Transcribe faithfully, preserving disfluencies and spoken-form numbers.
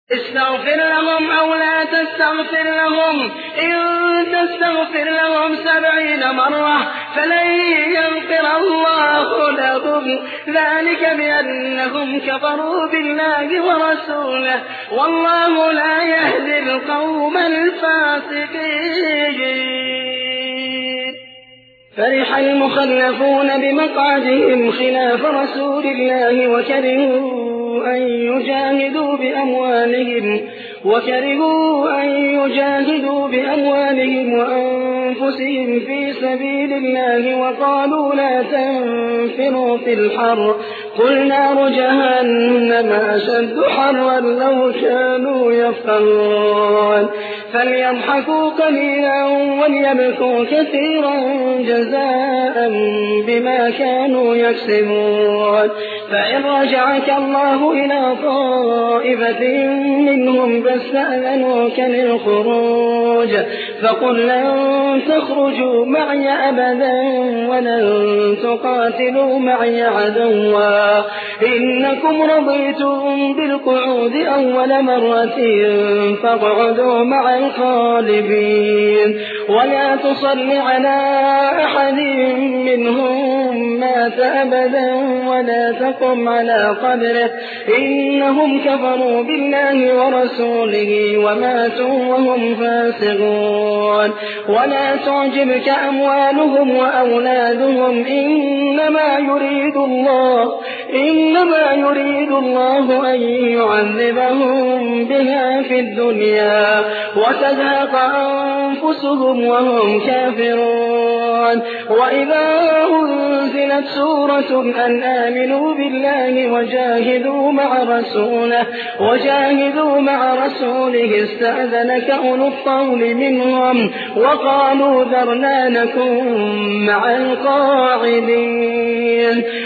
استغفر لهم أو لا تستغفر لهم إن تستغفر لهم سبعين مرة فلن يغفر الله لهم ذلك بأنهم كفروا بالله ورسوله والله لا يهدي القوم الفاسقين. فرح المخلفون بمقعدهم خلاف رسول الله وكرهوا أن يجاهدوا بأموالهم وكرهوا أن يجاهدوا بأموالهم وأنفسهم في سبيل الله وقالوا لا تنفروا في الحر قل نار جهنم أشد حرا لو كانوا يفقهون. فليضحكوا قليلا وليبكوا كثيرا جزاء بما كانوا يكسبون. فإن رجعك الله إلى طائفة منهم فاستأذنوك للخروج فقل لن تخرجوا معي أبدا ولن تقاتلوا معي عدوا إنكم رضيتم بالقعود أول مرة فاقعدوا مع الخالفين ولا تصل على أحد منهم مات أبدا ولا تقم على قبره إنهم كفروا بالله ورسوله وماتوا وهم فاسقون. ولا تعجبك أموالهم وأولادهم إنما يريد الله إنما يريد الله أن يعذبهم بها في الدنيا وتزهق أنفسهم وهم كافرون. وإذا أنزلت سورة أن آمنوا بالله وجاهدوا مع رسوله وجاهدوا مع رسوله استأذنك أولو الطول منهم وقالوا ذرنا نكن مع القاعدين.